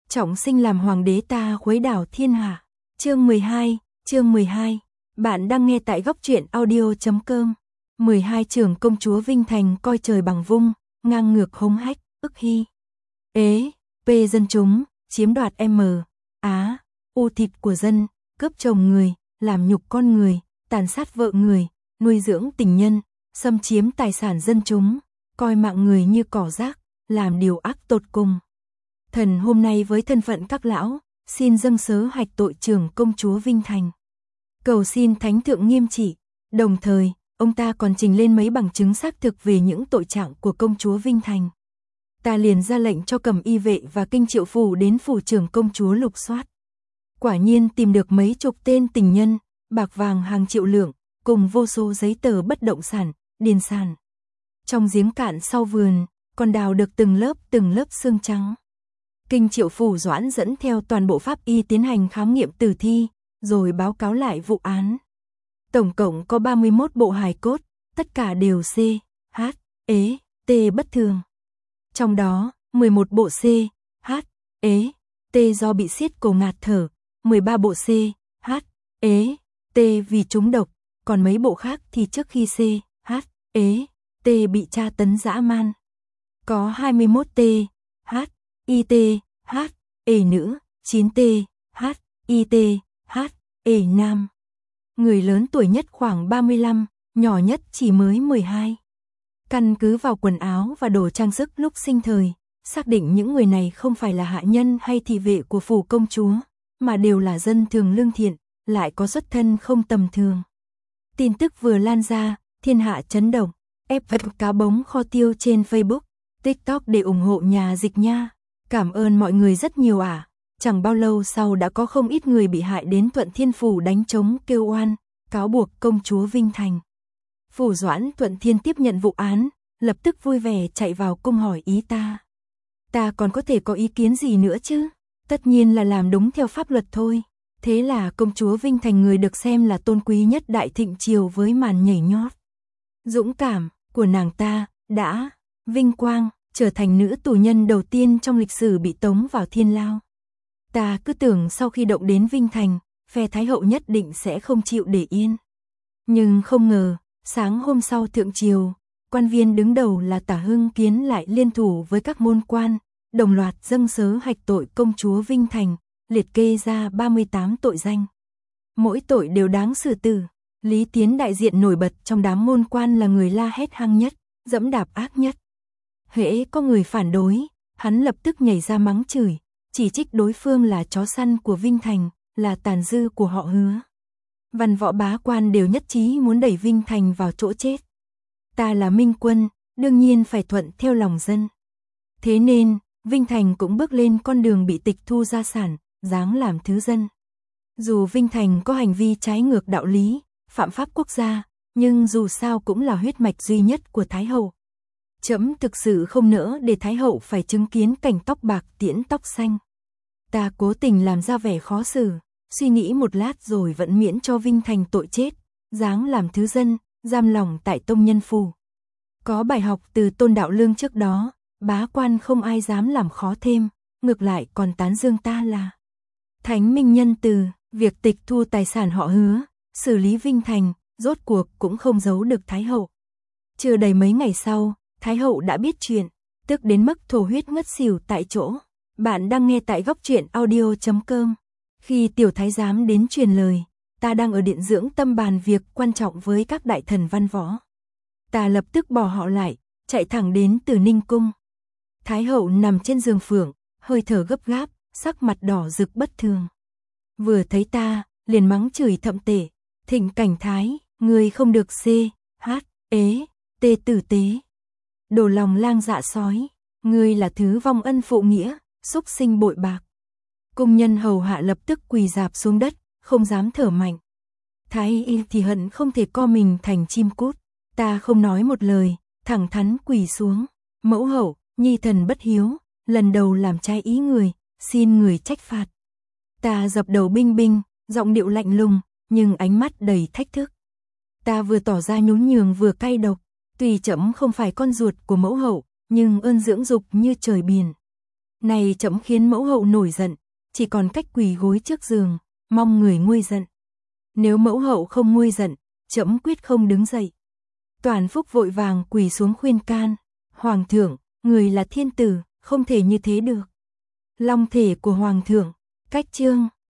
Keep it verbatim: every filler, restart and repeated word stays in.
trọng sinh làm hoàng đế ta khuấy đảo thiên hạ. Chương mười hai, chương mười hai. Bạn đang nghe tại góc truyện audio chấm com. mười hai trưởng công chúa Vinh Thành coi trời bằng vung, ngang ngược hống hách, ức hy. Ế, P dân chúng, chiếm đoạt M, Á, U thịt của dân, cướp chồng người, làm nhục con người, tàn sát vợ người, nuôi dưỡng tình nhân, xâm chiếm tài sản dân chúng, coi mạng người như cỏ rác, làm điều ác tột cùng. Thần hôm nay với thân phận các lão, xin dâng sớ hạch tội trưởng công chúa Vinh Thành. Cầu xin thánh thượng nghiêm trị, đồng thời, ông ta còn trình lên mấy bằng chứng xác thực về những tội trạng của công chúa Vinh Thành. Ta liền ra lệnh cho cầm y vệ và kinh triệu phủ đến phủ trưởng công chúa lục soát. Quả nhiên tìm được mấy chục tên tình nhân, bạc vàng hàng triệu lượng, cùng vô số giấy tờ bất động sản, điền sản. Trong giếng cạn sau vườn, còn đào được từng lớp từng lớp xương trắng. Kinh triệu phủ Doãn dẫn theo toàn bộ pháp y tiến hành khám nghiệm tử thi, rồi báo cáo lại vụ án. Tổng cộng có ba mươi mốt bộ hài cốt, tất cả đều C, H, Ế, T bất thường. Trong đó, mười một bộ C, H, Ế, T do bị siết cổ ngạt thở, mười ba bộ C, H, Ế, T vì trúng độc, còn mấy bộ khác thì trước khi C, H, Ế, T bị tra tấn dã man. Có hai mươi mốt T, H, I T, H, Ê nữ, chín T, H, I T, H, Ê nam. Người lớn tuổi nhất khoảng ba mươi lăm, nhỏ nhất chỉ mới mười hai. Căn cứ vào quần áo và đồ trang sức lúc sinh thời, xác định những người này không phải là hạ nhân hay thị vệ của phủ công chúa, mà đều là dân thường lương thiện, lại có xuất thân không tầm thường. Tin tức vừa lan ra, thiên hạ chấn động, ép vật cá bống kho tiêu trên Facebook, TikTok để ủng hộ nhà dịch nha. Cảm ơn mọi người rất nhiều ạ. À. Chẳng bao lâu sau đã có không ít người bị hại đến Thuận Thiên Phủ đánh trống kêu oan, cáo buộc công chúa Vinh Thành. Phủ Doãn Thuận Thiên tiếp nhận vụ án, lập tức vui vẻ chạy vào cung hỏi ý ta. Ta còn có thể có ý kiến gì nữa chứ? Tất nhiên là làm đúng theo pháp luật thôi. Thế là công chúa Vinh Thành người được xem là tôn quý nhất Đại Thịnh triều với màn nhảy nhót dũng cảm của nàng ta đã vinh quang trở thành nữ tù nhân đầu tiên trong lịch sử bị tống vào thiên lao. Ta cứ tưởng sau khi động đến Vinh Thành, phe Thái hậu nhất định sẽ không chịu để yên. Nhưng không ngờ, sáng hôm sau thượng triều, quan viên đứng đầu là Tả Hưng Kiến lại liên thủ với các môn quan, đồng loạt dâng sớ hạch tội công chúa Vinh Thành, liệt kê ra ba mươi tám tội danh. Mỗi tội đều đáng xử tử. Lý Tiến đại diện nổi bật trong đám môn quan là người la hét hăng nhất, dẫm đạp ác nhất. Hễ có người phản đối, hắn lập tức nhảy ra mắng chửi, chỉ trích đối phương là chó săn của Vinh Thành, là tàn dư của họ Hứa. Văn võ bá quan đều nhất trí muốn đẩy Vinh Thành vào chỗ chết. Ta là minh quân, đương nhiên phải thuận theo lòng dân. Thế nên, Vinh Thành cũng bước lên con đường bị tịch thu gia sản, giáng làm thứ dân. Dù Vinh Thành có hành vi trái ngược đạo lý, phạm pháp quốc gia, nhưng dù sao cũng là huyết mạch duy nhất của Thái hậu. Trẫm thực sự không nỡ để Thái hậu phải chứng kiến cảnh tóc bạc tiễn tóc xanh. Ta cố tình làm ra vẻ khó xử, suy nghĩ một lát rồi vẫn miễn cho Vinh Thành tội chết, giáng làm thứ dân, giam lòng tại Tông Nhân Phủ. Có bài học từ Tôn Đạo Lương trước đó, bá quan không ai dám làm khó thêm, ngược lại còn tán dương ta là thánh minh nhân từ, việc tịch thu tài sản họ Hứa, xử lý Vinh Thành, rốt cuộc cũng không giấu được Thái hậu. Chưa đầy mấy ngày sau, Thái hậu đã biết chuyện, tức đến mức thổ huyết ngất xỉu tại chỗ. Bạn đang nghe tại góc truyện audio chấm com. Khi tiểu thái giám đến truyền lời, ta đang ở điện dưỡng tâm bàn việc quan trọng với các đại thần văn võ. Ta lập tức bỏ họ lại, chạy thẳng đến Từ Ninh cung. Thái hậu nằm trên giường phượng, hơi thở gấp gáp, sắc mặt đỏ rực bất thường. Vừa thấy ta, liền mắng chửi thậm tệ, Thịnh Cảnh Thái, người không được C, H, Ế, T tử tế. Đồ lòng lang dạ sói, ngươi là thứ vong ân phụ nghĩa, xúc sinh bội bạc. Cung nhân hầu hạ lập tức quỳ rạp xuống đất, không dám thở mạnh. Thái y thì hận không thể co mình thành chim cút. Ta không nói một lời, thẳng thắn quỳ xuống. Mẫu hậu, nhi thần bất hiếu, lần đầu làm trái ý người, xin người trách phạt. Ta dập đầu binh binh, giọng điệu lạnh lùng, nhưng ánh mắt đầy thách thức. Ta vừa tỏ ra nhún nhường vừa cay độc, tuy trẫm không phải con ruột của mẫu hậu, nhưng ơn dưỡng dục như trời biển. Này trẫm khiến mẫu hậu nổi giận, chỉ còn cách quỳ gối trước giường, mong người nguôi giận. Nếu mẫu hậu không nguôi giận, trẫm quyết không đứng dậy. Toàn Phúc vội vàng quỳ xuống khuyên can, Hoàng thượng, người là thiên tử, không thể như thế được. Long thể của Hoàng thượng, cách chương.